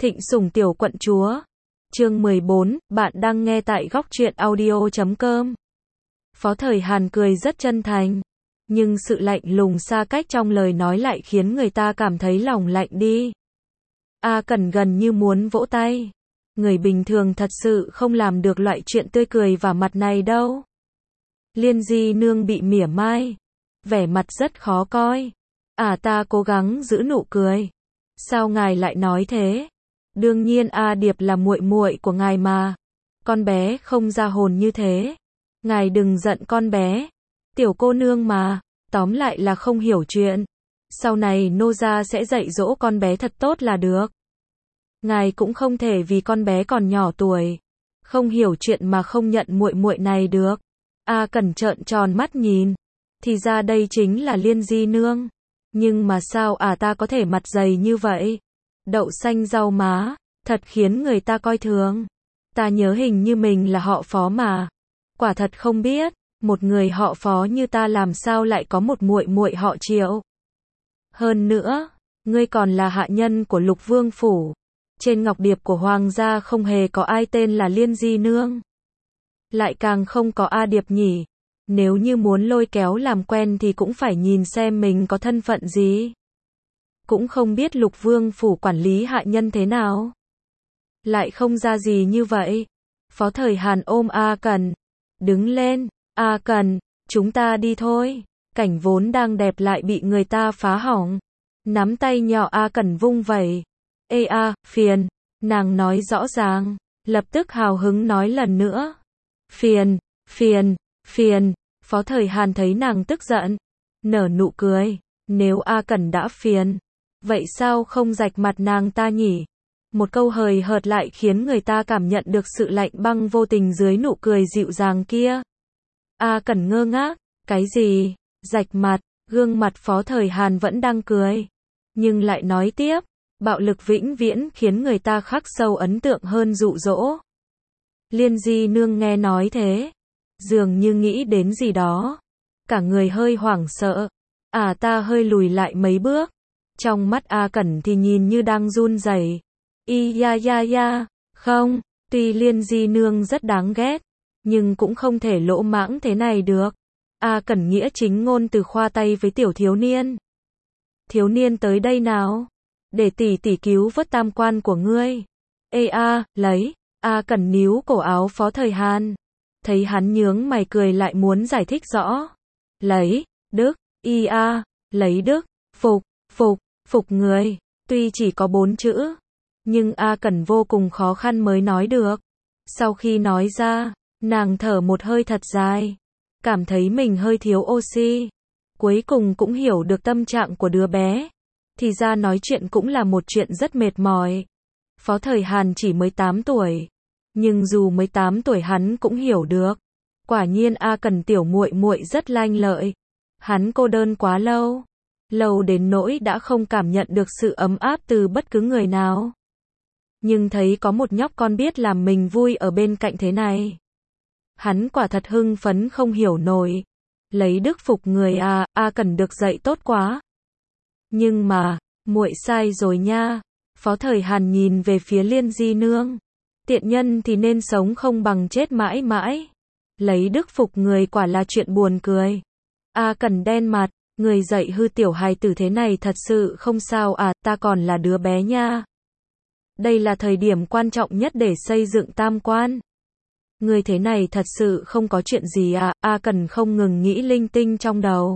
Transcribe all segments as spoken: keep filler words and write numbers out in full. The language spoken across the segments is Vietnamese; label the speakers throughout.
Speaker 1: Thịnh Sủng tiểu quận chúa. Chương mười bốn, bạn đang nghe tại góc truyện audio chấm com. Phó Thời Hàn cười rất chân thành, nhưng sự lạnh lùng xa cách trong lời nói lại khiến người ta cảm thấy lòng lạnh đi. A Cẩn gần như muốn vỗ tay. Người bình thường thật sự không làm được loại chuyện tươi cười và mặt này đâu. Liên Di nương bị mỉa mai, vẻ mặt rất khó coi. À ta cố gắng giữ nụ cười. Sao ngài lại nói thế? Đương nhiên A Điệp là muội muội của ngài mà. Con bé không ra hồn như thế. Ngài đừng giận con bé. Tiểu cô nương mà, tóm lại là không hiểu chuyện. Sau này nô gia sẽ dạy dỗ con bé thật tốt là được. Ngài cũng không thể vì con bé còn nhỏ tuổi, không hiểu chuyện mà không nhận muội muội này được. A Cẩn trợn tròn mắt nhìn. Thì ra đây chính là Liên Di nương. Nhưng mà sao à ta có thể mặt dày như vậy? Đậu xanh rau má, thật khiến người ta coi thường. Ta nhớ hình như mình là họ Phó mà. Quả thật không biết, một người họ Phó như ta làm sao lại có một muội muội họ Triệu. Hơn nữa, ngươi còn là hạ nhân của Lục Vương phủ. Trên ngọc điệp của hoàng gia không hề có ai tên là Liên Di nương. Lại càng không có A Điệp nhỉ. Nếu như muốn lôi kéo làm quen thì cũng phải nhìn xem mình có thân phận gì. Cũng không biết Lục Vương phủ quản lý hạ nhân thế nào. Lại không ra gì như vậy. Phó Thời Hàn ôm A Cẩn. Đứng lên, A Cẩn, chúng ta đi thôi. Cảnh vốn đang đẹp lại bị người ta phá hỏng. Nắm tay nhỏ A Cẩn vung vẩy. Ê a, phiền. Nàng nói rõ ràng. Lập tức hào hứng nói lần nữa. Phiền, phiền, phiền. Phó Thời Hàn thấy nàng tức giận, nở nụ cười. Nếu A Cẩn đã phiền, vậy sao không rạch mặt nàng ta nhỉ? Một câu hời hợt lại khiến người ta cảm nhận được sự lạnh băng vô tình dưới nụ cười dịu dàng kia. A Cẩn ngơ ngác, cái gì? Rạch mặt? Gương mặt Phó Thời Hàn vẫn đang cười, nhưng lại nói tiếp, bạo lực vĩnh viễn khiến người ta khắc sâu ấn tượng hơn dụ dỗ. Liên Di nương nghe nói thế, dường như nghĩ đến gì đó, cả người hơi hoảng sợ. À ta hơi lùi lại mấy bước. Trong mắt A Cẩn thì nhìn như đang run rẩy. Y ya ya ya, không, tuy Liên Di nương rất đáng ghét, nhưng cũng không thể lỗ mãng thế này được. A Cẩn nghĩa chính ngôn từ khoa tay với tiểu thiếu niên. Thiếu niên tới đây nào, để tỷ tỷ cứu vớt tam quan của ngươi. Ê a, lấy. A Cẩn níu cổ áo Phó Thời Hàn. Thấy hắn nhướng mày cười lại muốn giải thích rõ. Lấy, đức, y a, lấy đức, phục, phục, phục người. Tuy chỉ có bốn chữ, nhưng A Cẩn vô cùng khó khăn mới nói được. Sau khi nói ra, nàng thở một hơi thật dài, cảm thấy mình hơi thiếu oxy. Cuối cùng cũng hiểu được tâm trạng của đứa bé. Thì ra nói chuyện cũng là một chuyện rất mệt mỏi. Phó Thời Hàn chỉ mới tám tuổi, nhưng dù mới tám tuổi hắn cũng hiểu được. Quả nhiên A Cẩn tiểu muội muội rất lanh lợi. Hắn cô đơn quá lâu, lâu đến nỗi đã không cảm nhận được sự ấm áp từ bất cứ người nào. Nhưng thấy có một nhóc con biết làm mình vui ở bên cạnh thế này, hắn quả thật hưng phấn không hiểu nổi. Lấy đức phục người à, A Cẩn được dạy tốt quá. Nhưng mà, muội sai rồi nha. Phó Thời Hàn nhìn về phía Liên Di nương. Tiện nhân thì nên sống không bằng chết mãi mãi. Lấy đức phục người quả là chuyện buồn cười. A Cẩn đen mặt, người dạy hư tiểu hài tử thế này thật sự không sao à, ta còn là đứa bé nha. Đây là thời điểm quan trọng nhất để xây dựng tam quan. Người thế này thật sự không có chuyện gì à, A Cẩn không ngừng nghĩ linh tinh trong đầu.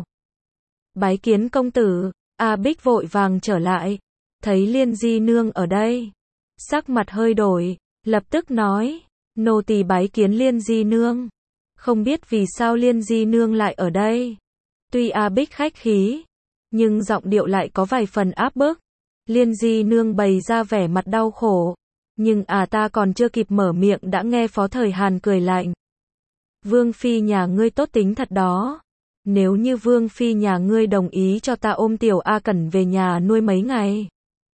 Speaker 1: Bái kiến công tử. A Bích vội vàng trở lại, thấy Liên Di nương ở đây, sắc mặt hơi đổi, lập tức nói, nô tỳ bái kiến Liên Di nương. Không biết vì sao Liên Di nương lại ở đây. Tuy A Bích khách khí, nhưng giọng điệu lại có vài phần áp bức. Liên Di nương bày ra vẻ mặt đau khổ, nhưng à ta còn chưa kịp mở miệng đã nghe Phó Thời Hàn cười lạnh. Vương phi nhà ngươi tốt tính thật đó. Nếu như Vương phi nhà ngươi đồng ý cho ta ôm tiểu A Cẩn về nhà nuôi mấy ngày,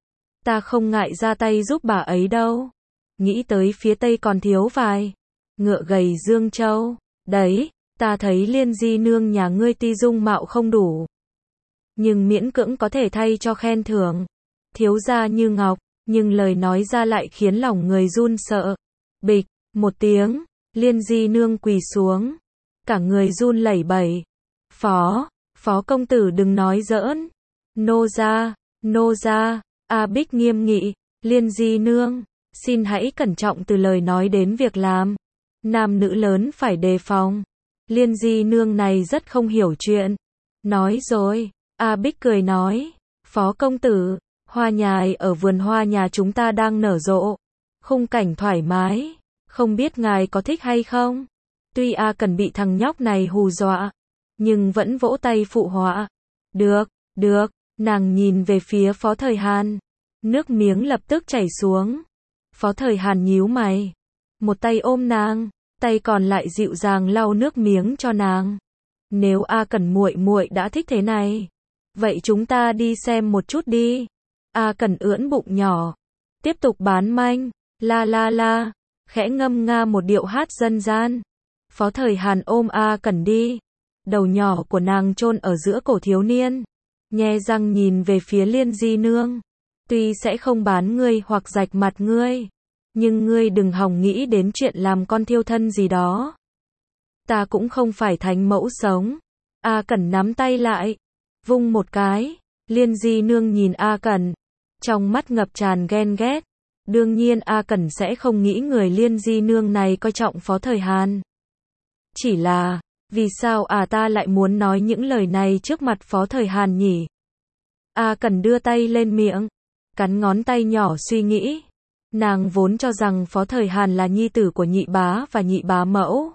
Speaker 1: ta không ngại ra tay giúp bà ấy đâu. Nghĩ tới phía tây còn thiếu vài ngựa gầy Dương Châu. Đấy, ta thấy Liên Di nương nhà ngươi ti dung mạo không đủ, nhưng miễn cưỡng có thể thay cho khen thưởng. Thiếu gia như ngọc, nhưng lời nói ra lại khiến lòng người run sợ. Bịch, một tiếng, Liên Di Nương quỳ xuống, cả người run lẩy bẩy. Phó, phó công tử đừng nói giỡn. Nô gia, nô gia, A Bích nghiêm nghị, Liên Di Nương, xin hãy cẩn trọng từ lời nói đến việc làm. Nam nữ lớn phải đề phòng. Liên Di Nương này rất không hiểu chuyện. Nói rồi, A Bích cười nói, phó công tử, hoa nhài ở vườn hoa nhà chúng ta đang nở rộ, khung cảnh thoải mái, không biết ngài có thích hay không? Tuy A Cần bị thằng nhóc này hù dọa, nhưng vẫn vỗ tay phụ họa. Được, được, nàng nhìn về phía Phó Thời Hàn, nước miếng lập tức chảy xuống. Phó Thời Hàn nhíu mày, một tay ôm nàng, tay còn lại dịu dàng lau nước miếng cho nàng. Nếu A Cần muội muội đã thích thế này, vậy chúng ta đi xem một chút đi. A Cần ưỡn bụng nhỏ, tiếp tục bán manh, la la la, khẽ ngâm nga một điệu hát dân gian. Phó Thời Hàn ôm A Cần đi, đầu nhỏ của nàng chôn ở giữa cổ thiếu niên, nhe răng nhìn về phía Liên Di Nương. Tuy sẽ không bán ngươi hoặc rạch mặt ngươi, nhưng ngươi đừng hòng nghĩ đến chuyện làm con thiêu thân gì đó. Ta cũng không phải thánh mẫu sống. A Cẩn nắm tay lại, vung một cái. Liên Di Nương nhìn A Cẩn, trong mắt ngập tràn ghen ghét. Đương nhiên A Cẩn sẽ không nghĩ người Liên Di Nương này coi trọng Phó Thời Hàn. Chỉ là, vì sao à ta lại muốn nói những lời này trước mặt Phó Thời Hàn nhỉ? A Cẩn đưa tay lên miệng, cắn ngón tay nhỏ suy nghĩ. Nàng vốn cho rằng Phó Thời Hàn là nhi tử của nhị bá và nhị bá mẫu,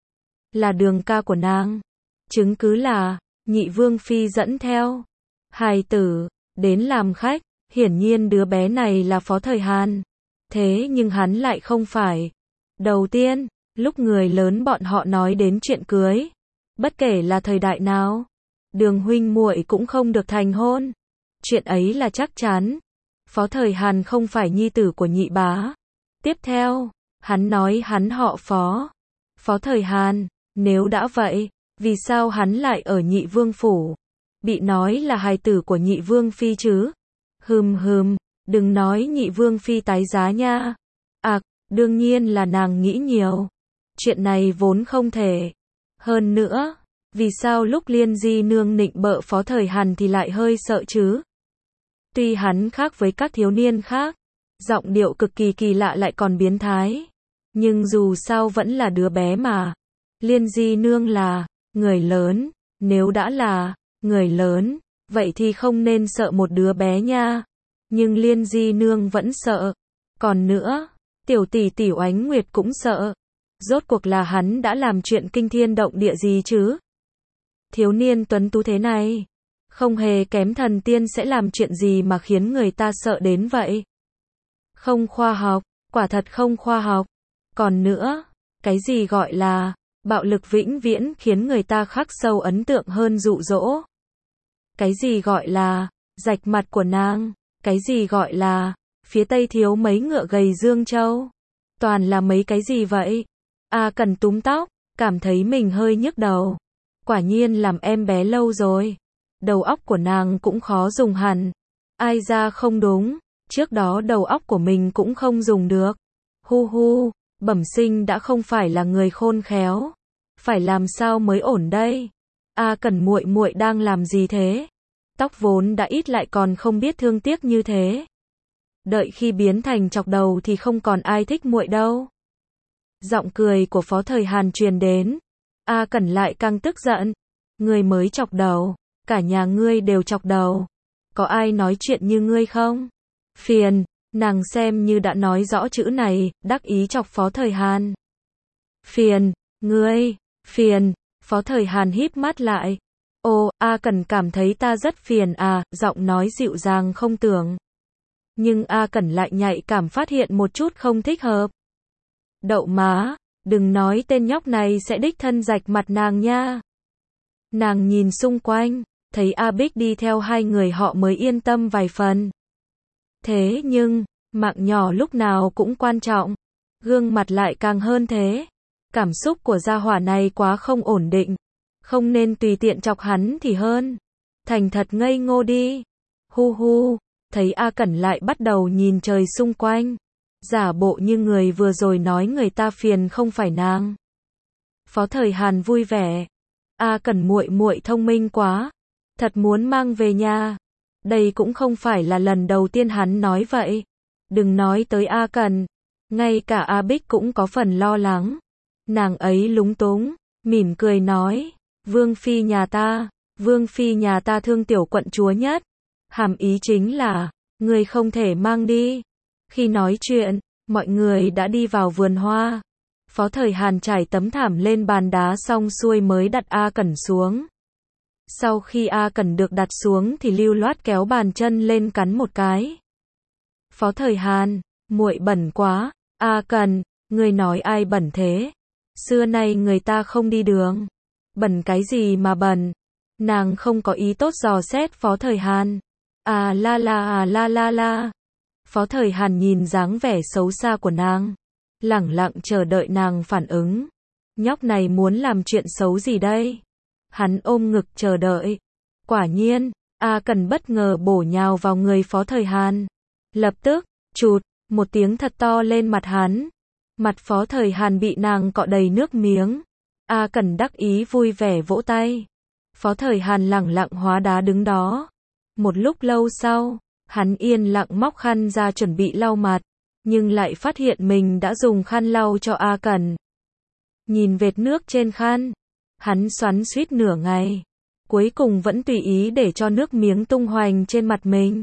Speaker 1: là đường ca của nàng. Chứng cứ là, nhị vương phi dẫn theo hài tử đến làm khách, hiển nhiên đứa bé này là Phó Thời Hàn. Thế nhưng hắn lại không phải. Đầu tiên, lúc người lớn bọn họ nói đến chuyện cưới, bất kể là thời đại nào, Đường huynh muội cũng không được thành hôn. Chuyện ấy là chắc chắn. Phó Thời Hàn không phải nhi tử của nhị bá. Tiếp theo, hắn nói hắn họ Phó. Phó Thời Hàn, nếu đã vậy, vì sao hắn lại ở nhị vương phủ? Bị nói là hài tử của nhị vương phi chứ? Hừm hừm, đừng nói nhị vương phi tái giá nha. À, đương nhiên là nàng nghĩ nhiều. Chuyện này vốn không thể. Hơn nữa, vì sao lúc Liên Di Nương nịnh bợ Phó Thời Hàn thì lại hơi sợ chứ? Tuy hắn khác với các thiếu niên khác, giọng điệu cực kỳ kỳ lạ lại còn biến thái, nhưng dù sao vẫn là đứa bé mà. Liên Di Nương là người lớn, nếu đã là người lớn, vậy thì không nên sợ một đứa bé nha. Nhưng Liên Di Nương vẫn sợ. Còn nữa, tiểu tỷ tỷ Oánh Nguyệt cũng sợ. Rốt cuộc là hắn đã làm chuyện kinh thiên động địa gì chứ? Thiếu niên tuấn tú thế này, không hề kém thần tiên sẽ làm chuyện gì mà khiến người ta sợ đến vậy? Không khoa học, quả thật không khoa học. Còn nữa, cái gì gọi là bạo lực vĩnh viễn khiến người ta khắc sâu ấn tượng hơn dụ dỗ? Cái gì gọi là rạch mặt của nàng? Cái gì gọi là phía Tây thiếu mấy ngựa gầy Dương Châu? Toàn là mấy cái gì vậy? A Cần túm tóc, cảm thấy mình hơi nhức đầu. Quả nhiên làm em bé lâu rồi. Đầu óc của nàng cũng khó dùng hẳn. Ai ra không đúng, trước đó đầu óc của mình cũng không dùng được. Hu hu, bẩm sinh đã không phải là người khôn khéo. Phải làm sao mới ổn đây? A Cần muội muội đang làm gì thế? Tóc vốn đã ít lại còn không biết thương tiếc như thế. Đợi khi biến thành chọc đầu thì không còn ai thích muội đâu. Giọng cười của Phó Thời Hàn truyền đến. A Cẩn lại càng tức giận. Ngươi mới chọc đầu, cả nhà ngươi đều chọc đầu. Có ai nói chuyện như ngươi không? Phiền, nàng xem như đã nói rõ chữ này, đắc ý chọc Phó Thời Hàn. Phiền, ngươi, phiền, Phó Thời Hàn híp mắt lại. Ồ, A Cẩn cảm thấy ta rất phiền à, giọng nói dịu dàng không tưởng. Nhưng A Cẩn lại nhạy cảm phát hiện một chút không thích hợp. Đậu má, đừng nói tên nhóc này sẽ đích thân rạch mặt nàng nha. Nàng nhìn xung quanh, thấy A Bích đi theo hai người họ mới yên tâm vài phần. Thế nhưng, mạng nhỏ lúc nào cũng quan trọng. Gương mặt lại càng hơn thế. Cảm xúc của gia hỏa này quá không ổn định. Không nên tùy tiện chọc hắn thì hơn. Thành thật ngây ngô đi. Hu hu, thấy A Cẩn lại bắt đầu nhìn trời xung quanh, giả bộ như người vừa rồi nói người ta phiền không phải nàng. Phó Thời Hàn vui vẻ, A Cẩn muội muội thông minh quá, thật muốn mang về nhà. Đây cũng không phải là lần đầu tiên hắn nói vậy. Đừng nói tới A Cẩn, ngay cả A Bích cũng có phần lo lắng. Nàng ấy lúng túng, mỉm cười nói, Vương phi nhà ta, Vương phi nhà ta thương tiểu quận chúa nhất. Hàm ý chính là, người không thể mang đi. Khi nói chuyện, mọi người đã đi vào vườn hoa. Phó Thời Hàn trải tấm thảm lên bàn đá xong xuôi mới đặt A Cẩn xuống. Sau khi A Cẩn được đặt xuống thì lưu loát kéo bàn chân lên cắn một cái. Phó Thời Hàn, muội bẩn quá. A Cẩn, người nói ai bẩn thế? Xưa nay người ta không đi đường. Bẩn cái gì mà bẩn? Nàng không có ý tốt dò xét Phó Thời Hàn. À la la à la la la. Phó Thời Hàn nhìn dáng vẻ xấu xa của nàng, lẳng lặng chờ đợi nàng phản ứng. Nhóc này muốn làm chuyện xấu gì đây? Hắn ôm ngực chờ đợi. Quả nhiên, A Cẩn bất ngờ bổ nhào vào người Phó Thời Hàn. Lập tức, chụt, một tiếng thật to lên mặt hắn. Mặt Phó Thời Hàn bị nàng cọ đầy nước miếng. A Cẩn đắc ý vui vẻ vỗ tay. Phó Thời Hàn lẳng lặng hóa đá đứng đó. Một lúc lâu sau, hắn yên lặng móc khăn ra chuẩn bị lau mặt, nhưng lại phát hiện mình đã dùng khăn lau cho A Cẩn. Nhìn vệt nước trên khăn, hắn xoắn xuýt nửa ngày, cuối cùng vẫn tùy ý để cho nước miếng tung hoành trên mặt mình.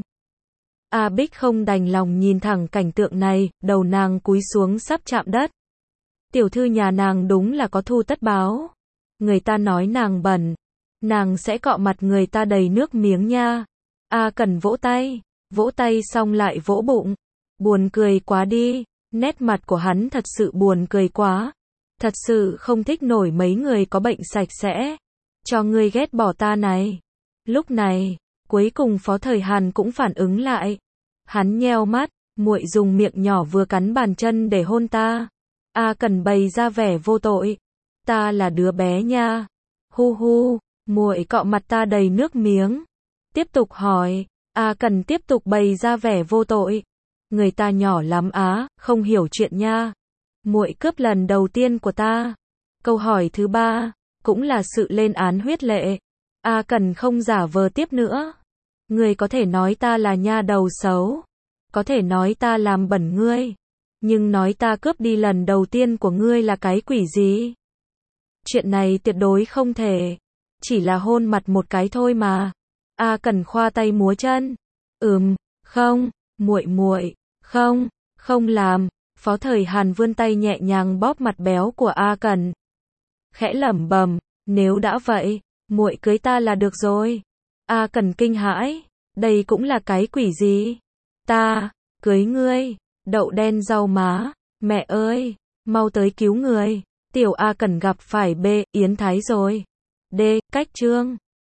Speaker 1: A Bích không đành lòng nhìn thẳng cảnh tượng này, đầu nàng cúi xuống sắp chạm đất. Tiểu thư nhà nàng đúng là có thu tất báo. Người ta nói nàng bẩn, nàng sẽ cọ mặt người ta đầy nước miếng nha. A Cẩn vỗ tay, vỗ tay xong lại vỗ bụng. Buồn cười quá đi, nét mặt của hắn thật sự buồn cười quá. Thật sự không thích nổi mấy người có bệnh sạch sẽ. Cho ngươi ghét bỏ ta này. Lúc này, cuối cùng Phó Thời Hàn cũng phản ứng lại. Hắn nheo mắt, muội dùng miệng nhỏ vừa cắn bàn chân để hôn ta. A Cẩn bày ra vẻ vô tội. Ta là đứa bé nha. Hu hu, muội cọ mặt ta đầy nước miếng. Tiếp tục hỏi, A Cẩn tiếp tục bày ra vẻ vô tội. Người ta nhỏ lắm á, không hiểu chuyện nha. Muội cướp lần đầu tiên của ta. Câu hỏi thứ ba, cũng là sự lên án huyết lệ. A Cẩn không giả vờ tiếp nữa. Ngươi có thể nói ta là nha đầu xấu, có thể nói ta làm bẩn ngươi, nhưng nói ta cướp đi lần đầu tiên của ngươi là cái quỷ gì? Chuyện này tuyệt đối không thể. Chỉ là hôn mặt một cái thôi mà. A Cẩn khoa tay múa chân. Ừm, không, muội muội, không, không làm. Phó Thời Hàn vươn tay nhẹ nhàng bóp mặt béo của A Cẩn. Khẽ lẩm bẩm, nếu đã vậy, muội cưới ta là được rồi. A Cẩn kinh hãi, đây cũng là cái quỷ gì? Ta, cưới ngươi, đậu đen rau má, mẹ ơi, mau tới cứu người. Tiểu A Cẩn gặp phải B, Yến Thái rồi. D, cách chương.